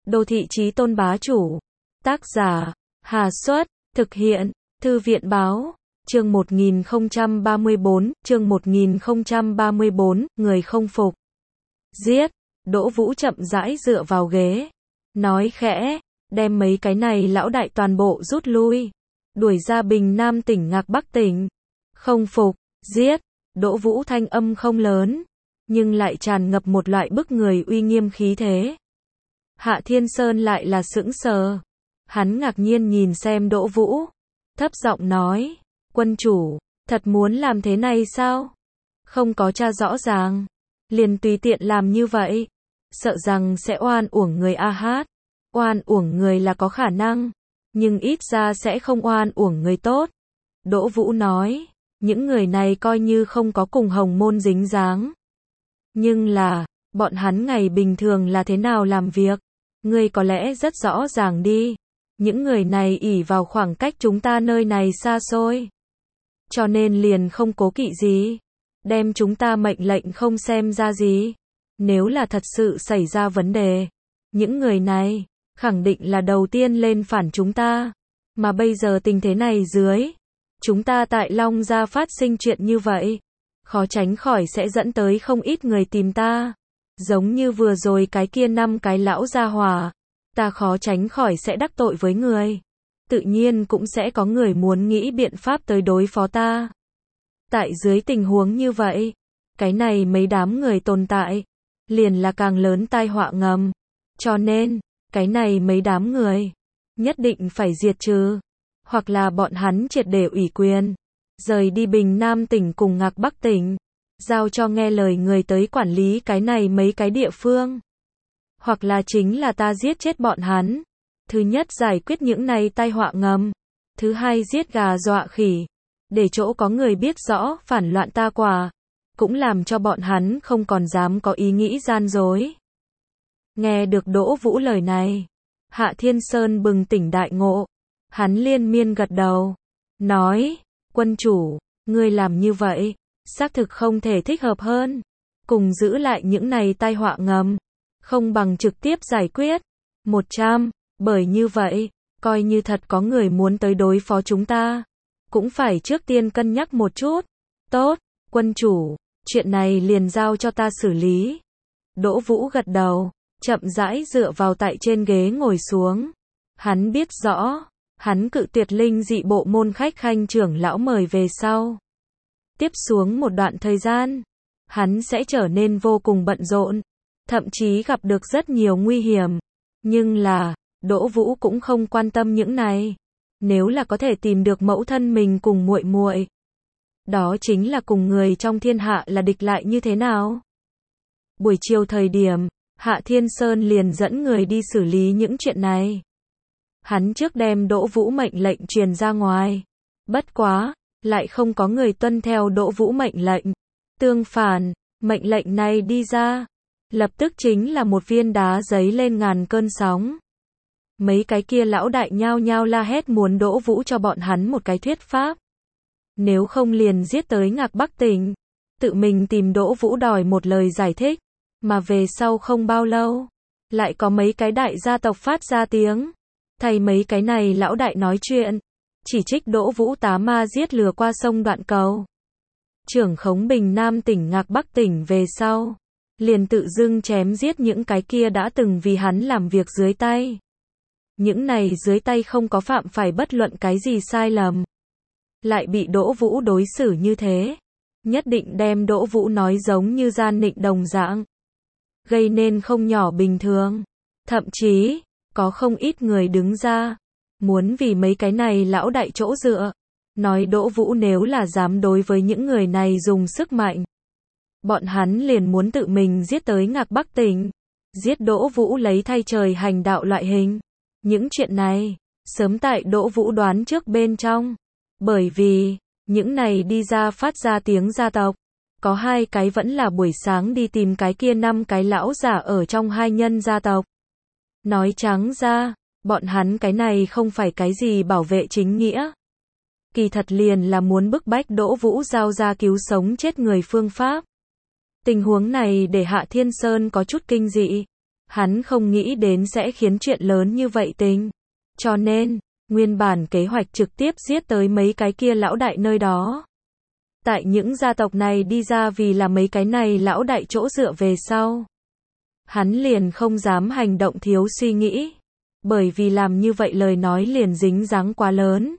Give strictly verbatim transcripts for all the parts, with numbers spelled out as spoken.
Đô thị chí tôn bá chủ. Tác giả, Hà Xuất, thực hiện, Thư viện báo, chương một nghìn không trăm ba mươi bốn, chương một nghìn không trăm ba mươi bốn, người không phục. Giết, Đỗ Vũ chậm rãi dựa vào ghế, nói khẽ, đem mấy cái này lão đại toàn bộ rút lui, đuổi ra Bình Nam tỉnh Ngạc Bắc tỉnh. Không phục, giết, Đỗ Vũ thanh âm không lớn, nhưng lại tràn ngập một loại bức người uy nghiêm khí thế. Hạ Thiên Sơn lại là sững sờ, hắn ngạc nhiên nhìn xem Đỗ Vũ, thấp giọng nói, quân chủ, thật muốn làm thế này sao? Không có tra rõ ràng, liền tùy tiện làm như vậy, sợ rằng sẽ oan uổng người A Hát. Oan uổng người là có khả năng, nhưng ít ra sẽ không oan uổng người tốt. Đỗ Vũ nói, những người này coi như không có cùng Hồng Môn dính dáng. Nhưng là, bọn hắn ngày bình thường là thế nào làm việc, ngươi có lẽ rất rõ ràng đi. Những người này ỷ vào khoảng cách chúng ta nơi này xa xôi, cho nên liền không cố kỵ gì, đem chúng ta mệnh lệnh không xem ra gì. Nếu là thật sự xảy ra vấn đề, những người này khẳng định là đầu tiên lên phản chúng ta. Mà bây giờ tình thế này dưới, chúng ta tại Long Gia phát sinh chuyện như vậy, khó tránh khỏi sẽ dẫn tới không ít người tìm ta. Giống như vừa rồi cái kia năm cái lão gia hỏa, ta khó tránh khỏi sẽ đắc tội với người. Tự nhiên cũng sẽ có người muốn nghĩ biện pháp tới đối phó ta. Tại dưới tình huống như vậy, cái này mấy đám người tồn tại, liền là càng lớn tai họa ngầm. Cho nên, cái này mấy đám người, nhất định phải diệt trừ, hoặc là bọn hắn triệt để ủy quyền, rời đi Bình Nam tỉnh cùng Ngạc Bắc tỉnh, giao cho nghe lời người tới quản lý cái này mấy cái địa phương. Hoặc là chính là ta giết chết bọn hắn. Thứ nhất giải quyết những này tai họa ngầm, thứ hai giết gà dọa khỉ, để chỗ có người biết rõ phản loạn ta quả, cũng làm cho bọn hắn không còn dám có ý nghĩ gian dối. Nghe được Đỗ Vũ lời này, Hạ Thiên Sơn bừng tỉnh đại ngộ, hắn liên miên gật đầu, nói, quân chủ, ngươi làm như vậy, xác thực không thể thích hợp hơn, cùng giữ lại những này tai họa ngầm, không bằng trực tiếp giải quyết. một trăm, bởi như vậy, coi như thật có người muốn tới đối phó chúng ta, cũng phải trước tiên cân nhắc một chút. Tốt, quân chủ, chuyện này liền giao cho ta xử lý. Đỗ Vũ gật đầu, chậm rãi dựa vào tại trên ghế ngồi xuống. Hắn biết rõ, hắn cự tuyệt linh dị bộ môn khách khanh trưởng lão mời về sau. Tiếp xuống một đoạn thời gian, hắn sẽ trở nên vô cùng bận rộn, thậm chí gặp được rất nhiều nguy hiểm. Nhưng là, Đỗ Vũ cũng không quan tâm những này. Nếu là có thể tìm được mẫu thân mình cùng muội muội, đó chính là cùng người trong thiên hạ là địch lại như thế nào. Buổi chiều thời điểm, Hạ Thiên Sơn liền dẫn người đi xử lý những chuyện này. Hắn trước đem Đỗ Vũ mệnh lệnh truyền ra ngoài. Bất quá, lại không có người tuân theo Đỗ Vũ mệnh lệnh. Tương phản, mệnh lệnh này đi ra, lập tức chính là một viên đá giấy lên ngàn cơn sóng. Mấy cái kia lão đại nhao nhao la hét muốn Đỗ Vũ cho bọn hắn một cái thuyết pháp. Nếu không liền giết tới Ngạc Bắc tỉnh, tự mình tìm Đỗ Vũ đòi một lời giải thích. Mà về sau không bao lâu, lại có mấy cái đại gia tộc phát ra tiếng, thay mấy cái này lão đại nói chuyện, chỉ trích Đỗ Vũ tá ma giết lừa qua sông Đoạn Cầu. Trưởng khống Bình Nam tỉnh Ngạc Bắc tỉnh về sau, liền tự dưng chém giết những cái kia đã từng vì hắn làm việc dưới tay. Những này dưới tay không có phạm phải bất luận cái gì sai lầm, lại bị Đỗ Vũ đối xử như thế, nhất định đem Đỗ Vũ nói giống như gian nịnh đồng dạng, gây nên không nhỏ bình thường. Thậm chí, có không ít người đứng ra, muốn vì mấy cái này lão đại chỗ dựa, nói Đỗ Vũ nếu là dám đối với những người này dùng sức mạnh, bọn hắn liền muốn tự mình giết tới Ngạc Bắc tỉnh, giết Đỗ Vũ lấy thay trời hành đạo loại hình. Những chuyện này, sớm tại Đỗ Vũ đoán trước bên trong, bởi vì, những này đi ra phát ra tiếng gia tộc, có hai cái vẫn là buổi sáng đi tìm cái kia năm cái lão giả ở trong hai nhân gia tộc. Nói trắng ra, bọn hắn cái này không phải cái gì bảo vệ chính nghĩa. Kỳ thật liền là muốn bức bách Đỗ Vũ giao ra cứu sống chết người phương pháp. Tình huống này để Hạ Thiên Sơn có chút kinh dị. Hắn không nghĩ đến sẽ khiến chuyện lớn như vậy tình. Cho nên, nguyên bản kế hoạch trực tiếp giết tới mấy cái kia lão đại nơi đó. Tại những gia tộc này đi ra vì là mấy cái này lão đại chỗ dựa về sau. Hắn liền không dám hành động thiếu suy nghĩ. Bởi vì làm như vậy lời nói liền dính dáng quá lớn.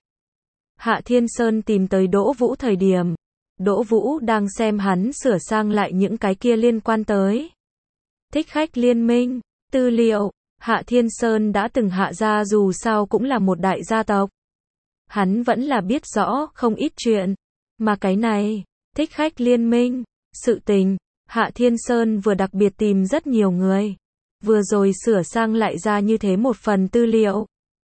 Hạ Thiên Sơn tìm tới Đỗ Vũ thời điểm. Đỗ Vũ đang xem hắn sửa sang lại những cái kia liên quan tới Thích Khách Liên Minh, tư liệu. Hạ Thiên Sơn đã từng hạ gia dù sao cũng là một đại gia tộc. Hắn vẫn là biết rõ không ít chuyện. Mà cái này, Thích Khách Liên Minh, sự tình, Hạ Thiên Sơn vừa đặc biệt tìm rất nhiều người. Vừa rồi sửa sang lại ra như thế một phần tư liệu.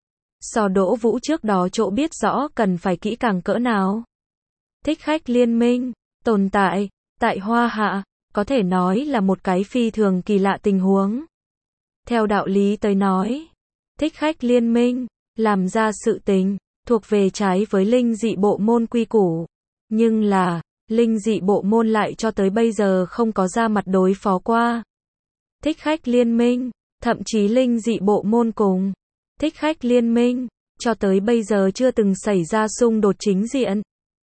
So Đỗ Vũ trước đó chỗ biết rõ cần phải kỹ càng cỡ nào. Thích Khách Liên Minh, tồn tại, tại Hoa Hạ, có thể nói là một cái phi thường kỳ lạ tình huống. Theo đạo lý tới nói, Thích Khách Liên Minh, làm ra sự tình, thuộc về trái với linh dị bộ môn quy củ. Nhưng là, linh dị bộ môn lại cho tới bây giờ không có ra mặt đối phó qua. Thích Khách Liên Minh, thậm chí linh dị bộ môn cùng Thích Khách Liên Minh, cho tới bây giờ chưa từng xảy ra xung đột chính diện.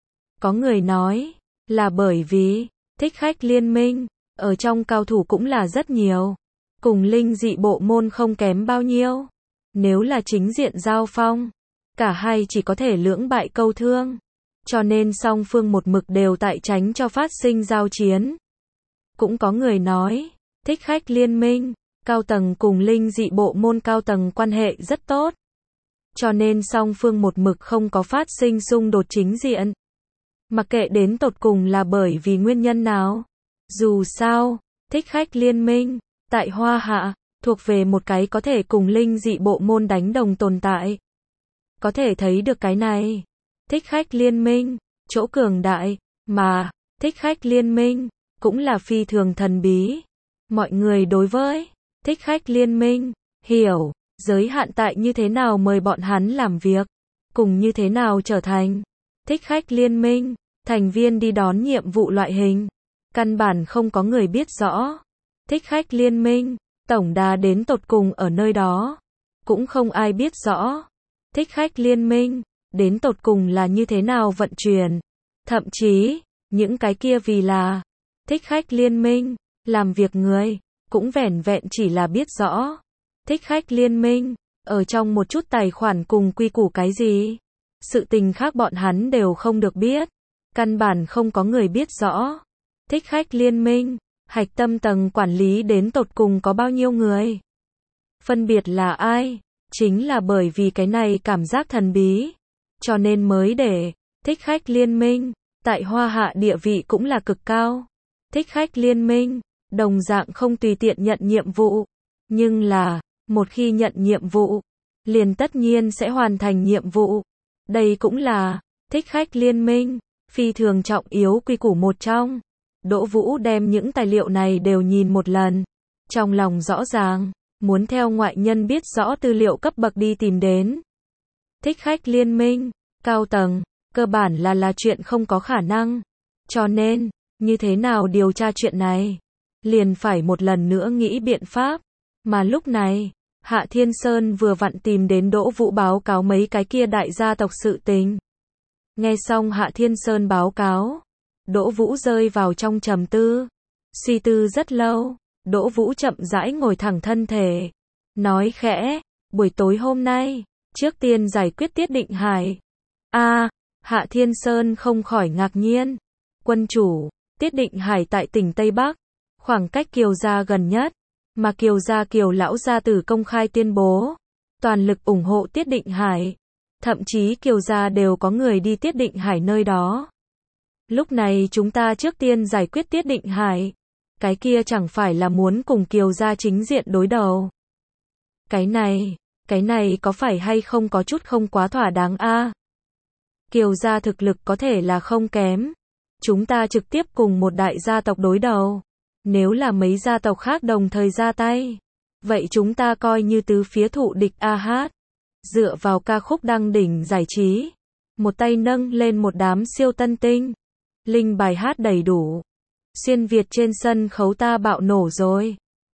Có người nói, là bởi vì, Thích Khách Liên Minh, ở trong cao thủ cũng là rất nhiều. Cùng linh dị bộ môn không kém bao nhiêu. Nếu là chính diện giao phong, cả hai chỉ có thể lưỡng bại câu thương. Cho nên song phương một mực đều tại tránh cho phát sinh giao chiến. Cũng có người nói, Thích Khách Liên Minh, cao tầng cùng linh dị bộ môn cao tầng quan hệ rất tốt. Cho nên song phương một mực không có phát sinh xung đột chính diện. Mặc kệ đến tột cùng là bởi vì nguyên nhân nào. Dù sao, Thích Khách Liên Minh, tại Hoa Hạ, thuộc về một cái có thể cùng linh dị bộ môn đánh đồng tồn tại. Có thể thấy được cái này. Thích Khách Liên Minh, chỗ cường đại, mà, Thích Khách Liên Minh, cũng là phi thường thần bí. Mọi người đối với Thích Khách Liên Minh, hiểu, giới hạn tại như thế nào mời bọn hắn làm việc, cùng như thế nào trở thành Thích Khách Liên Minh, thành viên đi đón nhiệm vụ loại hình. Căn bản không có người biết rõ. Thích Khách Liên Minh, tổng đà đến tột cùng ở nơi đó. Cũng không ai biết rõ. Thích Khách Liên Minh, đến tột cùng là như thế nào vận chuyển. Thậm chí, những cái kia vì là Thích Khách Liên Minh, làm việc người, cũng vẻn vẹn chỉ là biết rõ. Thích Khách Liên Minh, ở trong một chút tài khoản cùng quy củ cái gì. Sự tình khác bọn hắn đều không được biết. Căn bản không có người biết rõ. Thích Khách Liên Minh, hạch tâm tầng quản lý đến tột cùng có bao nhiêu người. Phân biệt là ai, chính là bởi vì cái này cảm giác thần bí. Cho nên mới để Thích Khách Liên Minh, tại Hoa Hạ địa vị cũng là cực cao. Thích Khách Liên Minh, đồng dạng không tùy tiện nhận nhiệm vụ. Nhưng là, một khi nhận nhiệm vụ, liền tất nhiên sẽ hoàn thành nhiệm vụ. Đây cũng là Thích Khách Liên Minh, phi thường trọng yếu quy củ một trong. Đỗ Vũ đem những tài liệu này đều nhìn một lần. Trong lòng rõ ràng, muốn theo ngoại nhân biết rõ tư liệu cấp bậc đi tìm đến. Thích Khách Liên Minh, cao tầng, cơ bản là là chuyện không có khả năng. Cho nên, như thế nào điều tra chuyện này? Liền phải một lần nữa nghĩ biện pháp. Mà lúc này, Hạ Thiên Sơn vừa vặn tìm đến Đỗ Vũ báo cáo mấy cái kia đại gia tộc sự tình. Nghe xong Hạ Thiên Sơn báo cáo, Đỗ Vũ rơi vào trong trầm tư. Suy tư rất lâu, Đỗ Vũ chậm rãi ngồi thẳng thân thể. Nói khẽ, buổi tối hôm nay, trước tiên giải quyết Tiết Định Hải. A, Hạ Thiên Sơn không khỏi ngạc nhiên. Quân chủ, Tiết Định Hải tại tỉnh Tây Bắc, khoảng cách Kiều gia gần nhất, mà Kiều gia Kiều lão gia tử công khai tuyên bố, toàn lực ủng hộ Tiết Định Hải. Thậm chí Kiều gia đều có người đi Tiết Định Hải nơi đó. Lúc này chúng ta trước tiên giải quyết Tiết Định Hải. Cái kia chẳng phải là muốn cùng Kiều gia chính diện đối đầu. Cái này, cái này có phải hay không có chút không quá thỏa đáng a? À? Kiều gia thực lực có thể là không kém. Chúng ta trực tiếp cùng một đại gia tộc đối đầu. Nếu là mấy gia tộc khác đồng thời ra tay, vậy chúng ta coi như tứ phía thụ địch a hát. Dựa vào ca khúc đăng đỉnh giải trí, một tay nâng lên một đám siêu tân tinh. Linh bài hát đầy đủ. Xuyên Việt trên sân khấu ta bạo nổ rồi.